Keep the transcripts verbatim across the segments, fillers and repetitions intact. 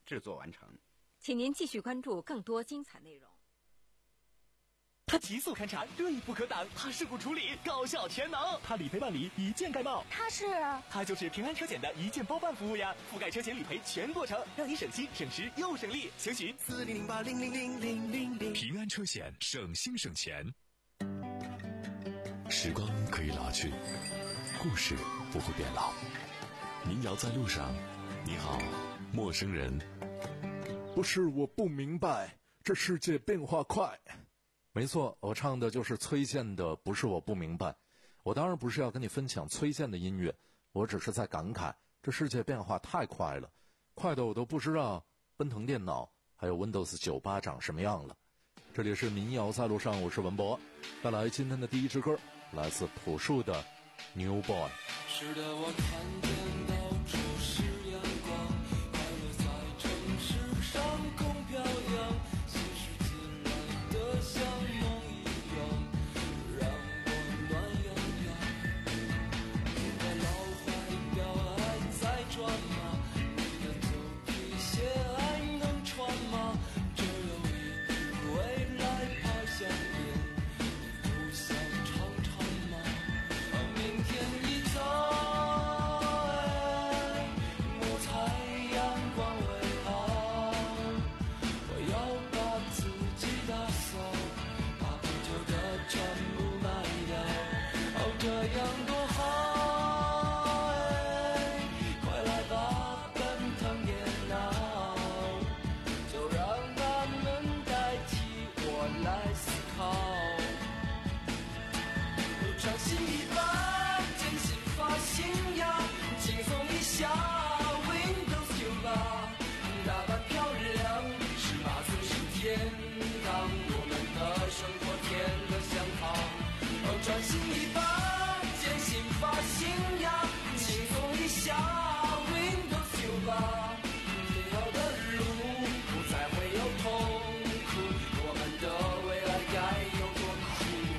制作完成。 请您继续关注更多精彩内容。 它极速勘查，锐不可挡；它事故处理，高效全能；它理赔办理，一键盖帽。 它是？ 它就是平安车险的一键包办服务呀，覆盖车险理赔全过程，让你省心省时又省力。详询四零零八零零零零零零。 平安车险，省心省钱。时光可以老去，故事不会变老。民谣在路上，你好，陌生人。 不是我不明白，这世界变化快。 没错，我唱的就是崔健的《不是我不明白》。我当然不是要跟你分享崔健的音乐，我只是在感慨这世界变化太快了，快的我都不知道奔腾电脑还有 Windows 九十八长什么样了。这里是民谣在路上，我是文博，带来今天的第一支歌，来自朴树的 New Boy。 是的，我看见到处是阳光，快乐在城市上空飘扬，新世界来的像梦一样，让我暖洋洋。你的老怀表还在转吗？你的旧皮鞋还能穿吗？这有一句未来跑向边，你不想尝尝吗？明天一早下 Windows 九十八，打扮漂亮，十八岁是天堂，我们的生活甜得像糖。哦，专心一把，坚信发信呀，轻松一下 Windows 九十八，以后的路不再会有痛苦，我们的未来该有多酷。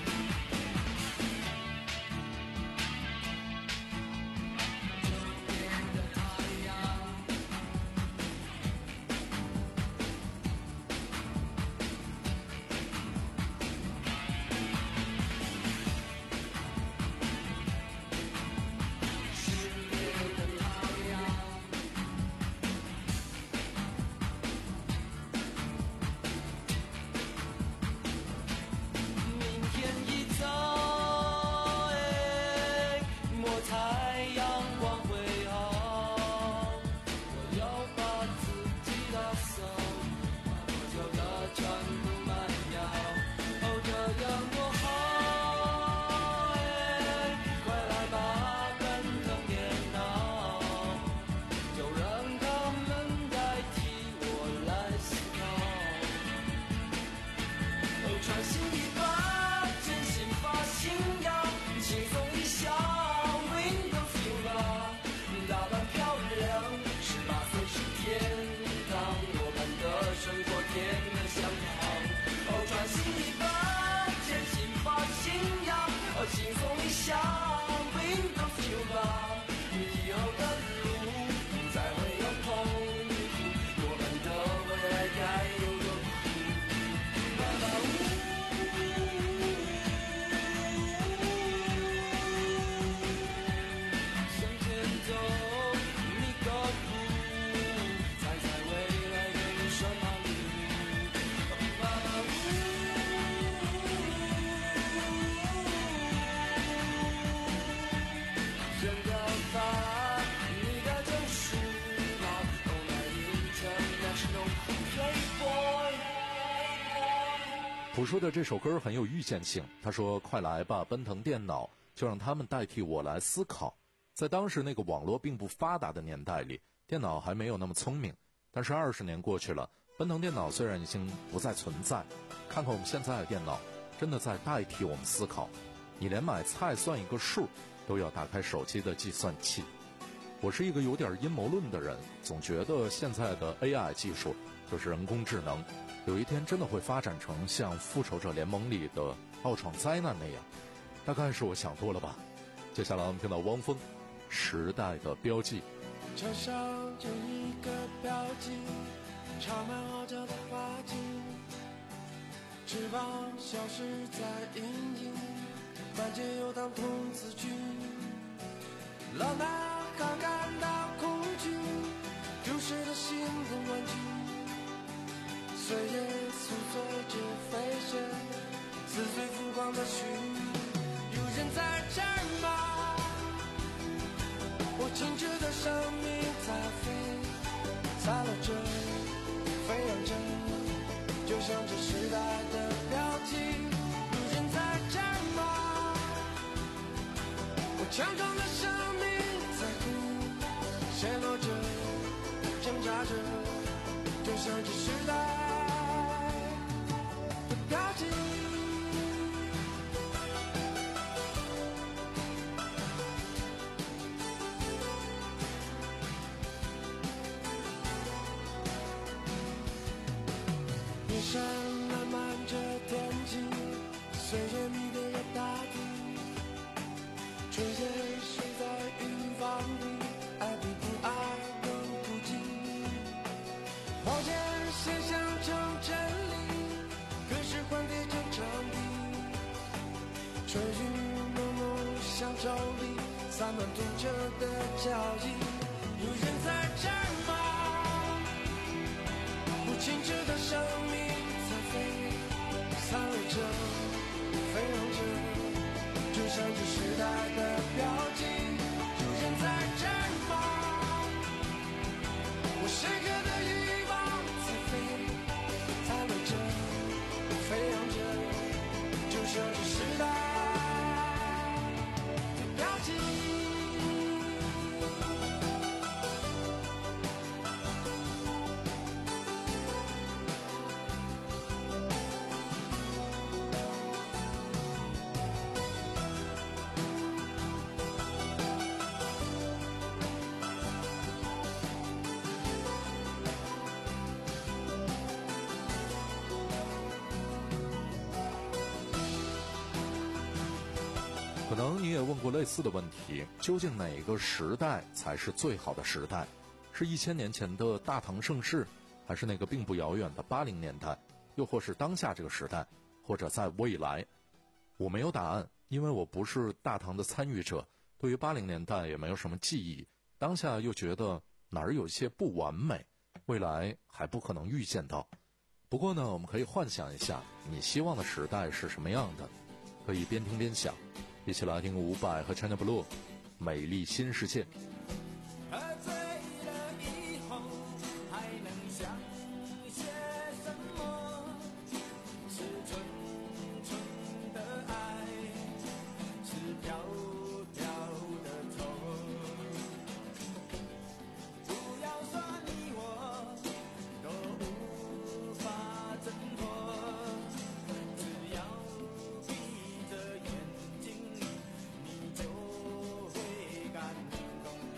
生活甜得像糖，哦，专心一把，坚信发信仰，哦，轻松一下 Windows 九十八，以后的路不再会有痛苦，我们的未来该有多酷，爸爸呜。 朴树的这首歌很有预见性，他说快来吧奔腾电脑，就让他们代替我来思考。在当时那个网络并不发达的年代里，电脑还没有那么聪明，但是二十年过去了，奔腾电脑虽然已经不再存在，看看我们现在的电脑真的在代替我们思考。你连买菜算一个数都要打开手机的计算器。我是一个有点阴谋论的人，总觉得现在的 A I 技术就是人工智能，有一天真的会发展成像复仇者联盟里的奥创灾难那样。大概是我想多了吧。接下来我们听到汪峰《时代的标记》。 车上着一个标记，插满号角的花季，翅膀消失在阴影，满街游荡童子军。老男孩感到恐惧，丢失了心的玩具，岁月诉说着飞雪，撕碎浮光的絮。有人在这儿吗？我静止的生命在飞，洒落着，飞扬着，就像这时代的标记。有人在这儿吗？我强壮的生命在哭，陷落着，挣扎着，就像这时代的标记。夜深漫漫着天际，岁月迷恋着大地，春夜睡在欲望里，爱比不爱更孤寂。谎言现象成真理，可是幻变成真理。春雨蒙蒙像周里洒满读者的脚印。有人在这儿吗？不清澈的生命在飞，散落着，飞扬着，就像这时代的标记。有人在这儿吗？我深刻的欲望在飞，散落着，飞扬着，就像这时代的标记。 可能你也问过类似的问题，究竟哪个时代才是最好的时代？是一千年前的大唐盛世，还是那个并不遥远的八零年代，又或是当下这个时代，或者在未来？我没有答案，因为我不是大唐的参与者，对于八零年代也没有什么记忆，当下又觉得哪儿有些不完美，未来还不可能预见到。不过呢，我们可以幻想一下，你希望的时代是什么样的？可以边听边想。一起来听伍佰和 China Blue 美丽新世界。 喝醉了以后还能想些什么？是纯纯的爱，是飘飘的愁。不要说你我都无法挣脱，只要闭着眼睛你就会感动。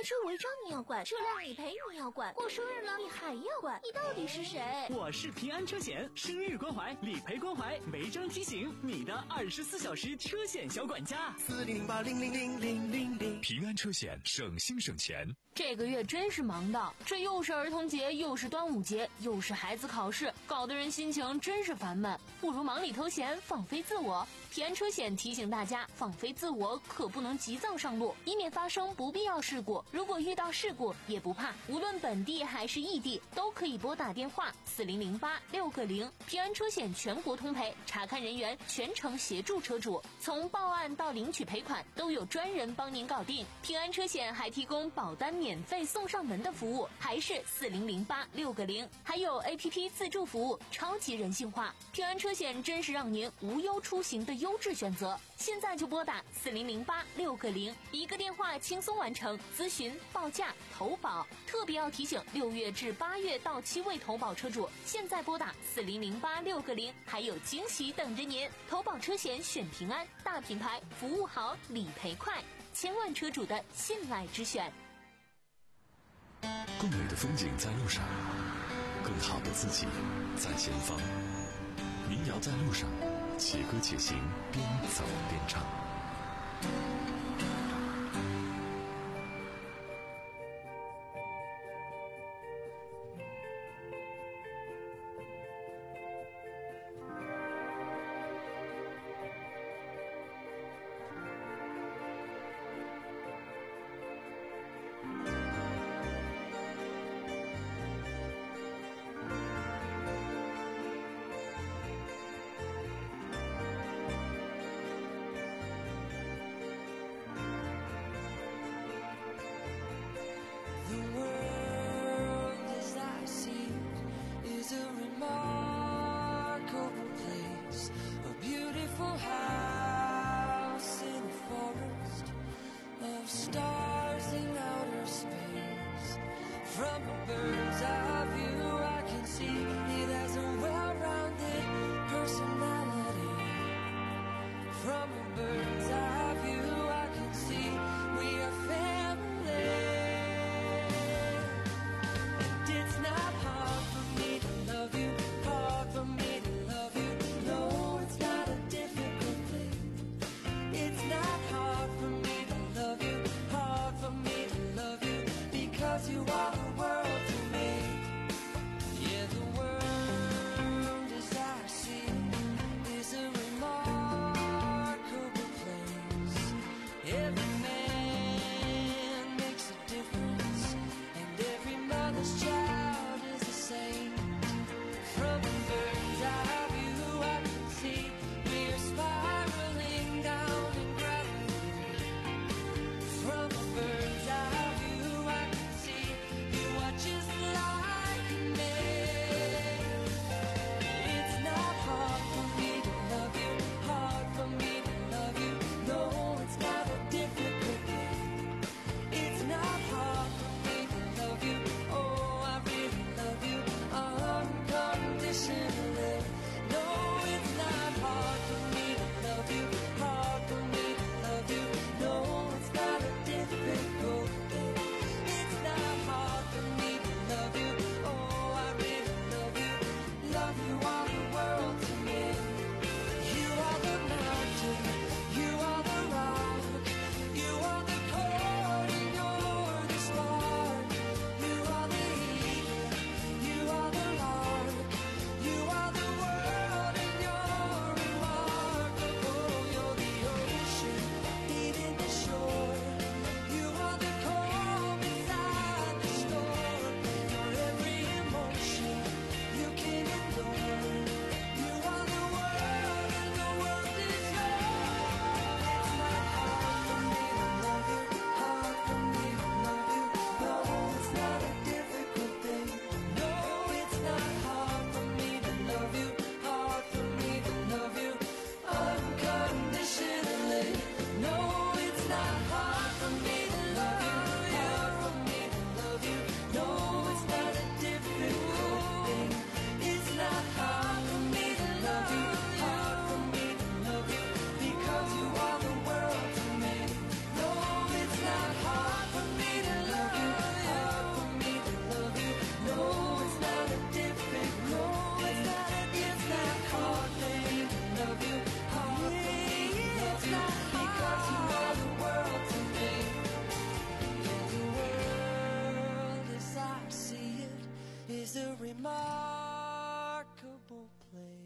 收违章你要管，车辆理赔你要管，过生日了你还要管，你到底是谁？ 我是平安车险，生日关怀、理赔关怀、违章提醒，你的二十四小时车险小管家。 四零零八零零零零零零， 平安车险，省心省钱。 这个月真是忙的，这又是儿童节，又是端午节，又是孩子考试，搞得人心情真是烦闷。不如忙里偷闲，放飞自我。平安车险提醒大家，放飞自我可不能急躁上路，以免发生不必要事故。如果遇到事故也不怕，无论本地还是异地，都可以拨打电话四零零八六个零。平安车险全国通赔，查看人员全程协助车主，从报案到领取赔款都有专人帮您搞定。平安车险还提供保单免费送上门的服务，还是四零零八六个零，还有 A P P 自助服务，超级人性化。平安车险真是让您无忧出行的优质选择，现在就拨打四零零八六个零，一个电话轻松完成咨询、报价、投保。特别要提醒，六月至八月到期未投保车主，现在拨打四零零八六个零，还有惊喜等着您。投保车险选平安，大品牌，服务好，理赔快，千万车主的信赖之选。 更美的风景在路上，更好的自己在前方。民谣在路上，且歌且行，边走边唱。 Love you, hard for me to love you. No, it's not a difficult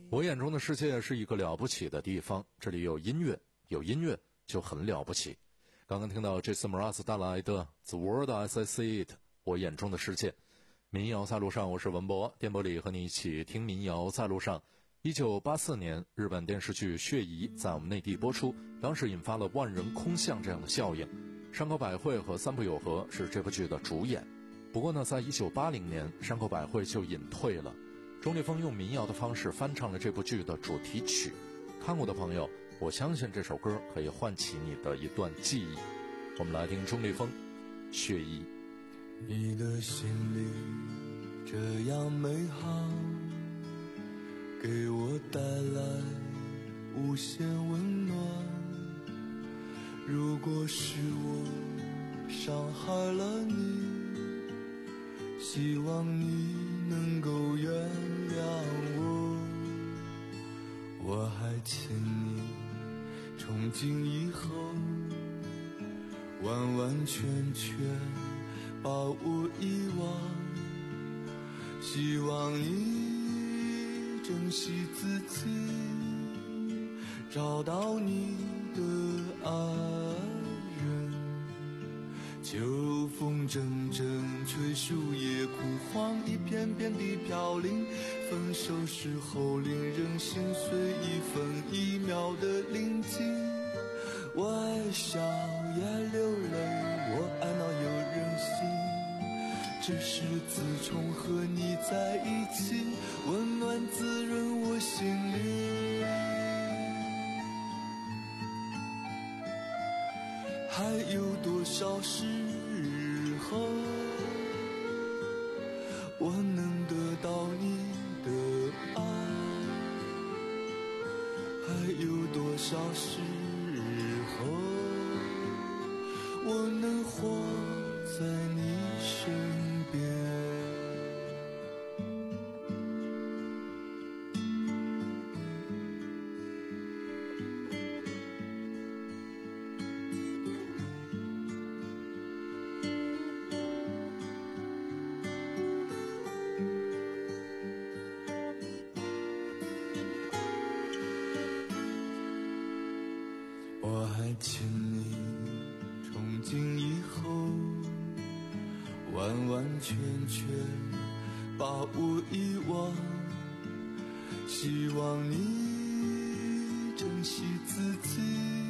我眼中的世界是一个了不起的地方，这里有音乐，有音乐就很了不起。刚刚听到Jason Mraz带来的 The World as I See It， 我眼中的世界。民谣在路上，我是文博，电波里和你一起听民谣在路上。一九八四年，日本电视剧《血疑》在我们内地播出，当时引发了万人空巷这样的效应。山口百惠和三浦友和是这部剧的主演。不过呢，在一九八零年，山口百惠就隐退了。钟立风用民谣的方式翻唱了这部剧的主题曲。看过的朋友，我相信这首歌可以唤起你的一段记忆。我们来听钟立风《血疑》。 你的心里这样美好，给我带来无限温暖。如果是我伤害了你，希望你能够原谅我。我还欠你从今以后完完全全把我遗忘。希望你珍惜自己，找到你的爱人。秋风阵阵吹，树叶枯黄，一片片地飘零。分手时候令人心碎，一分一秒的临近。我爱笑也流泪，我爱闹又任性，只是自从和你在一起，温暖滋润我心里。还有多少时候我能得到你的爱？还有多少时候我能活在你身边？我还欠你从今以后完完全全把我遗忘。希望你珍惜自己，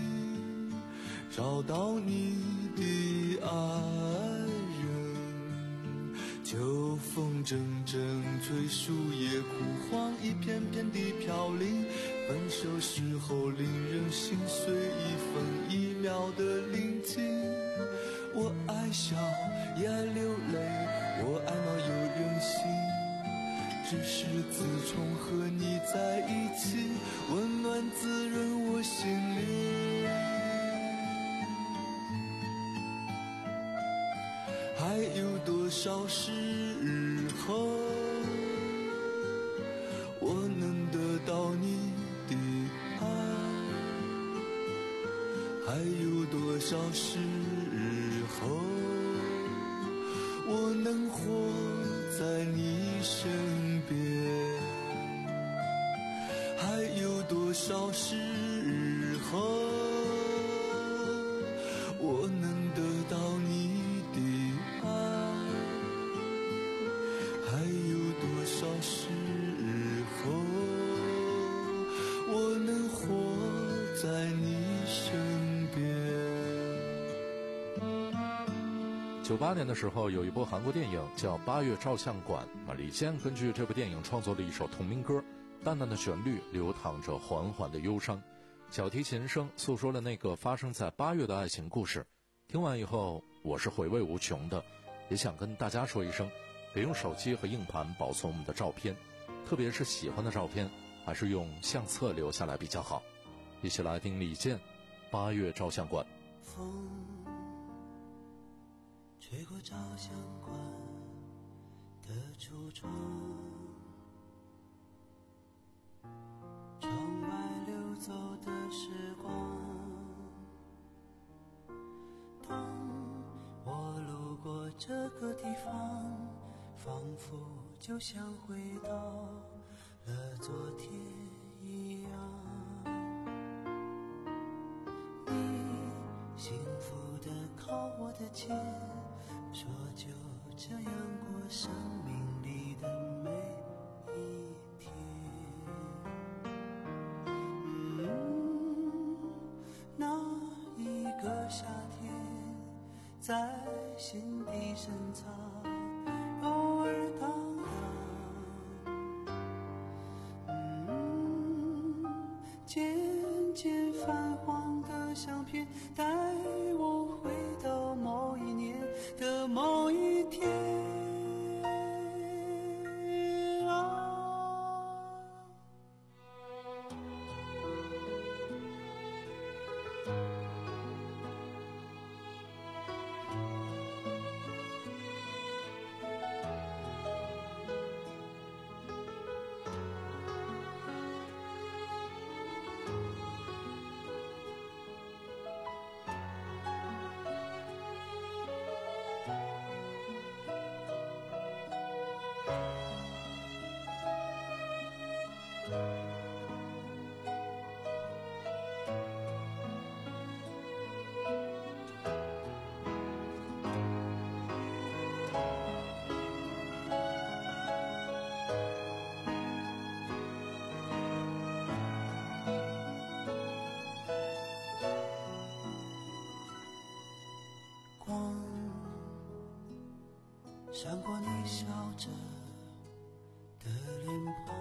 找到你的爱人。秋风阵阵吹，树叶枯黄，一片片地飘零。分手时候令人心碎，一分一秒的临近。我爱笑也流泪，我爱闹又任性，只是自从和你在一起，温暖滋润我心里。还有多少时候我能得到你的爱？还有多少时候我能活在你身边？还有多少时候我能得到你的爱？还有多少时候我能活在你身边？ 九八年的时候，有一部韩国电影叫《八月照相馆》，啊，李健根据这部电影创作了一首同名歌，淡淡的旋律流淌着缓缓的忧伤，小提琴声诉说了那个发生在八月的爱情故事。听完以后，我是回味无穷的，也想跟大家说一声，别用手机和硬盘保存我们的照片，特别是喜欢的照片，还是用相册留下来比较好。一起来听李健《八月照相馆》。 风吹过照相馆的橱窗，窗外流走的时光。当我路过这个地方，仿佛就像回到了昨天。 肩，说就这样过生命里的每一天。嗯，那一个夏天，在心底深藏，偶尔荡漾。嗯，渐渐泛黄的相片，带我回到某一年的某一天。光闪过你笑着的脸庞，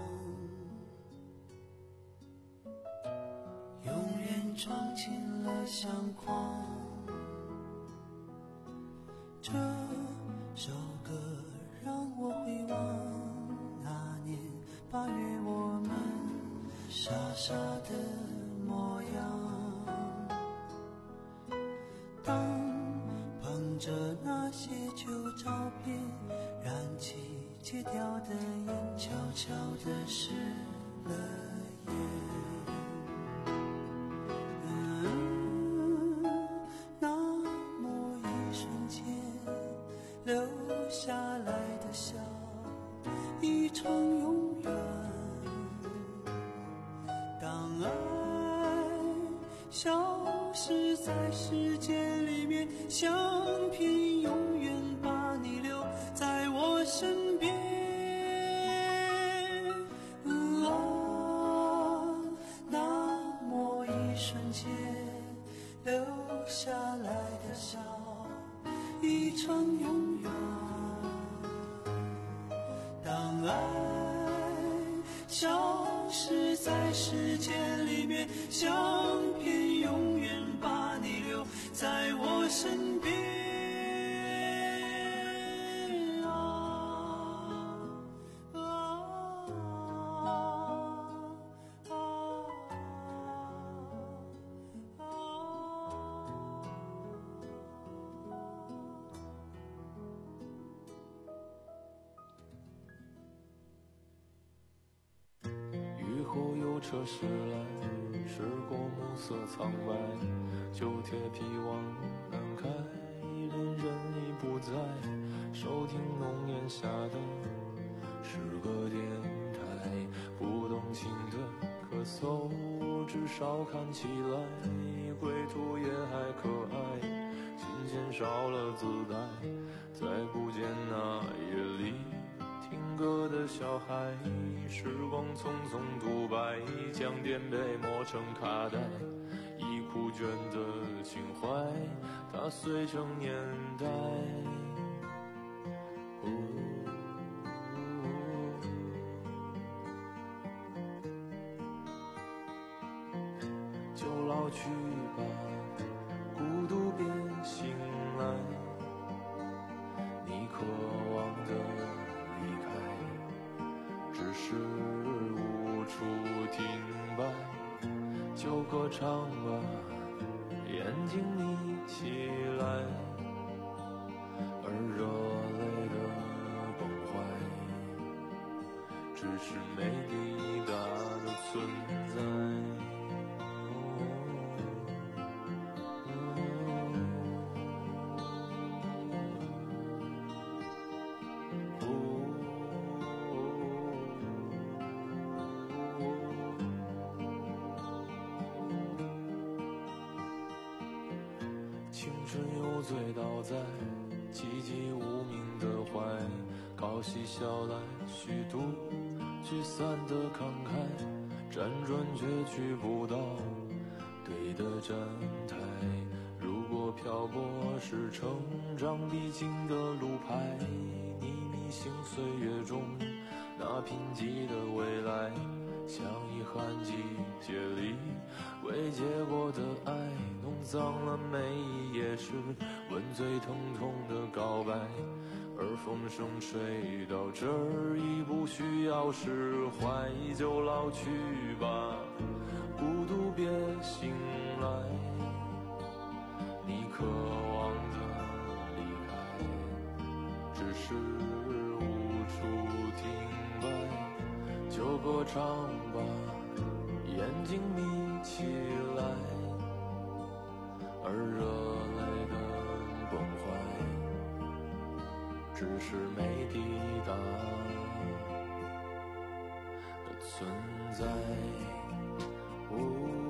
永远装进了相框。这首歌让我回望那年八月我们傻傻的模样。当捧着那些旧照片，燃起戒掉的烟，悄悄地湿了眼。嗯，那么一瞬间留下来的笑，一场永远。当爱消失在时间里面，相片永远把你留在我身边。啊，那么一瞬间留下来的笑，一场永远。当爱消失在时间里面，相片永远把你留在我身边。 雨后有车驶来，驶过暮色苍白，旧铁皮往南开，恋人已不在，收听浓烟下的是个电台，不动情的咳嗽，至少看起来归途也还可爱，琴弦少了姿态，再不见那夜里听歌的小孩，时光匆匆独白，将颠沛磨成卡带，已枯倦的情怀，它碎成年代。哦，就老去吧，孤独别醒来，你渴望的离开，只是无处停摆，就歌唱吧，眼睛眯起来，而热泪的崩坏，只是没抵达的存在。青春又醉倒在寂寂无名的怀，高嬉笑来虚度聚散的慷慨，辗转却去不到对的站台。如果漂泊是成长必经的路牌，你迷醒岁月中那贫瘠的未来，像遗憾季节里未结果的爱，弄脏了每一页是吻最疼痛的告白。而风声吹到这儿已不需要释怀，就老去吧，孤独别醒来，你渴望的离开只是无处停摆，就歌唱吧，眼睛眯起来，而热泪的崩坏只是没抵达的存在。哦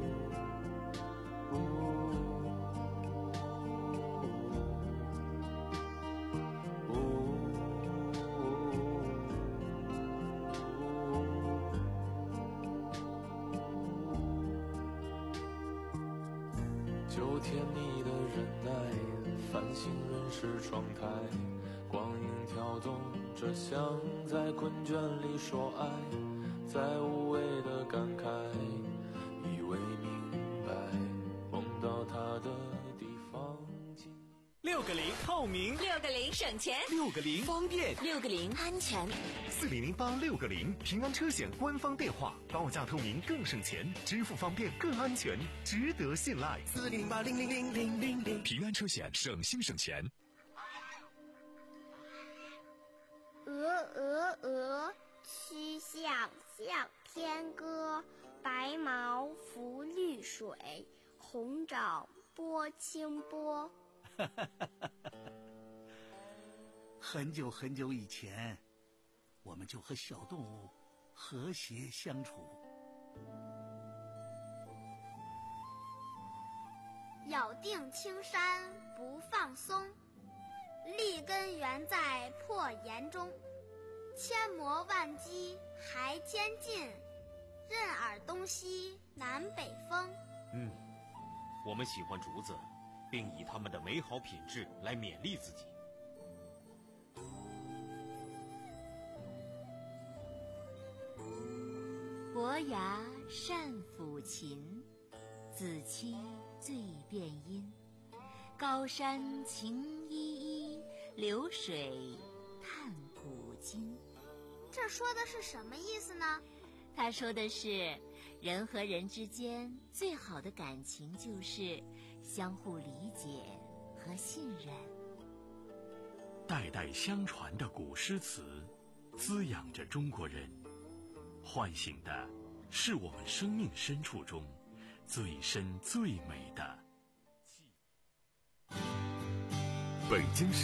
就甜蜜的忍耐，繁星润湿窗台，光影跳动着像在困倦里说爱，在无谓的感慨，以为明白，梦到他的地方。 六个零透明， 六个零省钱， 六个零方便， 六个零安全。 四零零八六个零平安车险官方电话，报价透明更省钱，支付方便更安全，值得信赖。四零零八零零零零零零平安车险，省心省钱。 鹅鹅鹅，曲项向天歌，白毛浮绿水，红爪拨清波。 很久很久以前，我们就和小动物和谐相处。 咬定青山不放松，立根原在破岩中，千磨万击还坚劲，任尔东西南北风。 嗯，我们喜欢竹子，并以它们的美好品质来勉励自己。 伯牙善抚琴，子期最辨音。高山晴依依，流水叹古今。 这说的是什么意思呢？ 他说的是，人和人之间最好的感情就是相互理解和信任。 代代相传的古诗词，滋养着中国人，唤醒的是我们生命深处中最深最美的。 北京时